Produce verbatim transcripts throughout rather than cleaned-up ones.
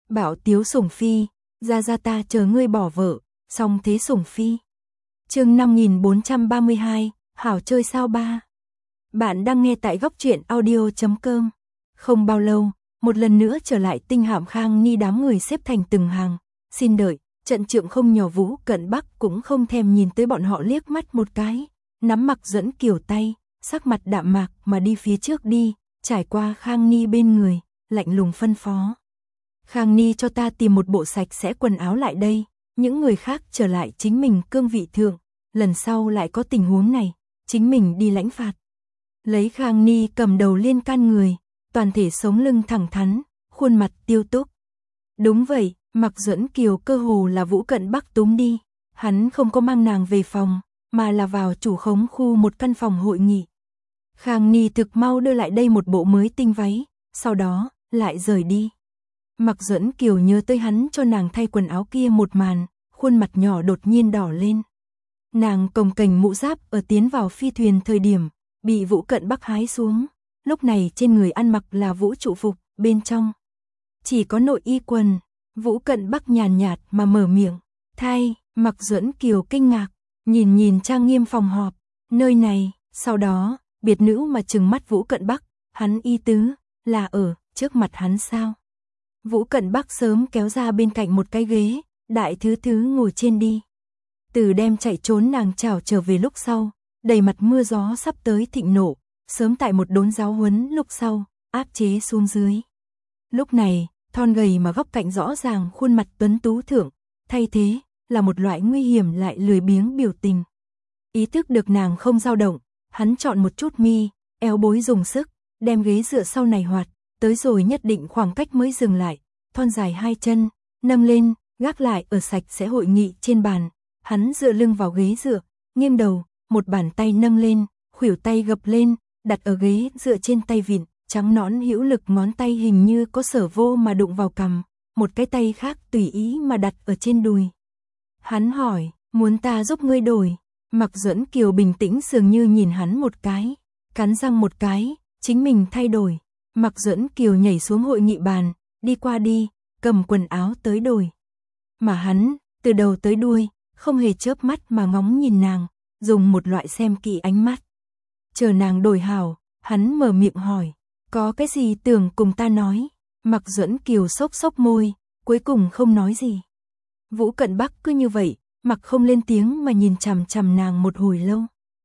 Bảo tiếu sủng phi, ra ra ta chờ ngươi bỏ vợ, xong thế sủng phi. Chương năm nghìn bốn trăm ba mươi hai, hảo chơi sao ba. Bạn đang nghe tại góc truyện audio chấm com. Không bao lâu, một lần nữa trở lại Tinh Hạm Khang Ni, đám người xếp thành từng hàng, xin đợi. Trận trượng không nhỏ Vũ Cận Bắc cũng không thèm nhìn tới bọn họ liếc mắt một cái, nắm Mặc Duẫn Kiều tay, sắc mặt đạm mạc mà đi phía trước đi, trải qua Khang Ni bên người, lạnh lùng phân phó. Khang Ni, cho ta tìm một bộ sạch sẽ quần áo lại đây, những người khác trở lại chính mình cương vị thượng, lần sau lại có tình huống này, chính mình đi lãnh phạt. Lấy Khang Ni cầm đầu liên can người, toàn thể sống lưng thẳng thắn, khuôn mặt tiêu túc. Đúng vậy, Mặc Duẫn Kiều cơ hồ là Vũ Cận Bắc túm đi, hắn không có mang nàng về phòng, mà là vào chủ khống khu một căn phòng hội nghị. Khang Ni thực mau đưa lại đây một bộ mới tinh váy, sau đó lại rời đi. Mặc Duẫn Kiều nhớ tới hắn cho nàng thay quần áo kia một màn, khuôn mặt nhỏ đột nhiên đỏ lên. Nàng cồng kềnh mũ giáp ở tiến vào phi thuyền thời điểm, bị Vũ Cận Bắc hái xuống, lúc này trên người ăn mặc là vũ trụ phục, bên trong chỉ có nội y quần. Vũ Cận Bắc nhàn nhạt mà mở miệng, thay. Mặc Duẫn Kiều kinh ngạc, nhìn nhìn trang nghiêm phòng họp, nơi này, sau đó, biệt nữ mà trừng mắt Vũ Cận Bắc, hắn y tứ, là ở trước mặt hắn sao? Vũ Cận Bắc sớm kéo ra bên cạnh một cái ghế, đại thứ thứ ngồi trên đi. Từ đem chạy trốn nàng chào trở về lúc sau, đầy mặt mưa gió sắp tới thịnh nộ, sớm tại một đốn giáo huấn lúc sau, áp chế xuống dưới. Lúc này, thon gầy mà góc cạnh rõ ràng khuôn mặt tuấn tú thượng, thay thế là một loại nguy hiểm lại lười biếng biểu tình. Ý thức được nàng không dao động, hắn chọn một chút mi, eo bối dùng sức, đem ghế dựa sau này hoạt, tới rồi nhất định khoảng cách mới dừng lại, thon dài hai chân, nâng lên, gác lại ở sạch sẽ hội nghị trên bàn. Hắn dựa lưng vào ghế dựa, nghiêng đầu, một bàn tay nâng lên, khuỷu tay gập lên, đặt ở ghế dựa trên tay vịn, trắng nõn hữu lực ngón tay hình như có sở vô mà đụng vào cằm, một cái tay khác tùy ý mà đặt ở trên đùi. Hắn hỏi, muốn ta giúp ngươi đổi? Mặc Duẫn Kiều bình tĩnh dường như nhìn hắn một cái, cắn răng một cái, chính mình thay đổi. Mặc Duẫn Kiều nhảy xuống hội nghị bàn, đi qua đi, cầm quần áo tới đổi. Mà hắn, từ đầu tới đuôi, không hề chớp mắt mà ngóng nhìn nàng, dùng một loại xem kỹ ánh mắt. Chờ nàng đổi hảo, hắn mở miệng hỏi, có cái gì tưởng cùng ta nói? Mặc Duẫn Kiều xốc xốc môi, cuối cùng không nói gì. Vũ Cận Bắc cứ như vậy, mặc không lên tiếng mà nhìn chằm chằm nàng một hồi lâu.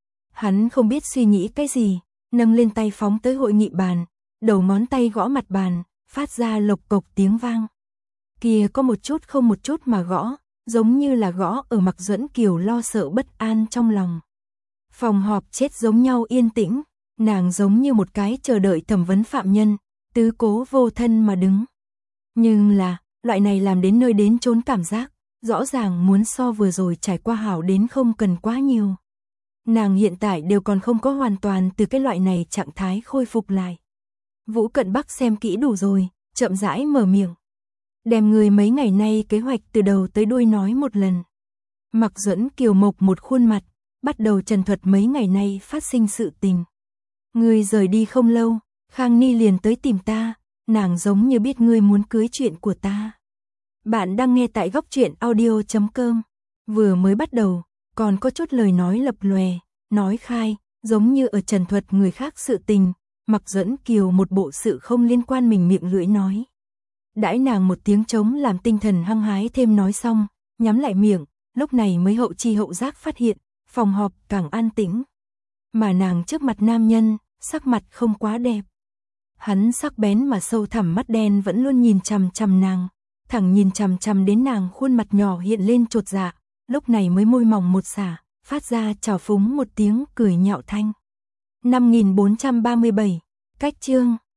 Hắn không biết suy nghĩ cái gì, nâng lên tay phóng tới hội nghị bàn, đầu ngón tay gõ mặt bàn, phát ra lộc cộc tiếng vang. Kia có một chút không một chút mà gõ, giống như là gõ ở Mặc Duẫn Kiều lo sợ bất an trong lòng. Phòng họp chết giống nhau yên tĩnh, nàng giống như một cái chờ đợi thẩm vấn phạm nhân, tứ cố vô thân mà đứng. Nhưng là, loại này làm đến nơi đến chốn cảm giác, rõ ràng muốn so vừa rồi trải qua hảo đến không cần quá nhiều. Nàng hiện tại đều còn không có hoàn toàn từ cái loại này trạng thái khôi phục lại. Vũ Cận Bắc xem kỹ đủ rồi, chậm rãi mở miệng. Đem người mấy ngày nay kế hoạch từ đầu tới đuôi nói một lần. Mặc Duẫn Kiều mộc một khuôn mặt, bắt đầu trần thuật mấy ngày nay phát sinh sự tình. Ngươi rời đi không lâu, Khang Ni liền tới tìm ta, nàng giống như biết ngươi muốn cưới chuyện của ta. Bạn đang nghe tại góc truyện audio chấm com. Vừa mới bắt đầu, còn có chút lời nói lập lòe, nói khai, giống như ở trần thuật người khác sự tình. Mặc Duẫn Kiều một bộ sự không liên quan mình miệng lưỡi nói. Đãi nàng một tiếng trống làm tinh thần hăng hái thêm nói xong, nhắm lại miệng, lúc này mới hậu chi hậu giác phát hiện, phòng họp càng an tĩnh. Mà nàng trước mặt nam nhân, sắc mặt không quá đẹp. Hắn sắc bén mà sâu thẳm mắt đen vẫn luôn nhìn chằm chằm nàng, thẳng nhìn chằm chằm đến nàng khuôn mặt nhỏ hiện lên chột dạ, lúc này mới môi mỏng một xả, phát ra trào phúng một tiếng cười nhạo thanh. năm nghìn bốn trăm ba mươi bảy, cách chương.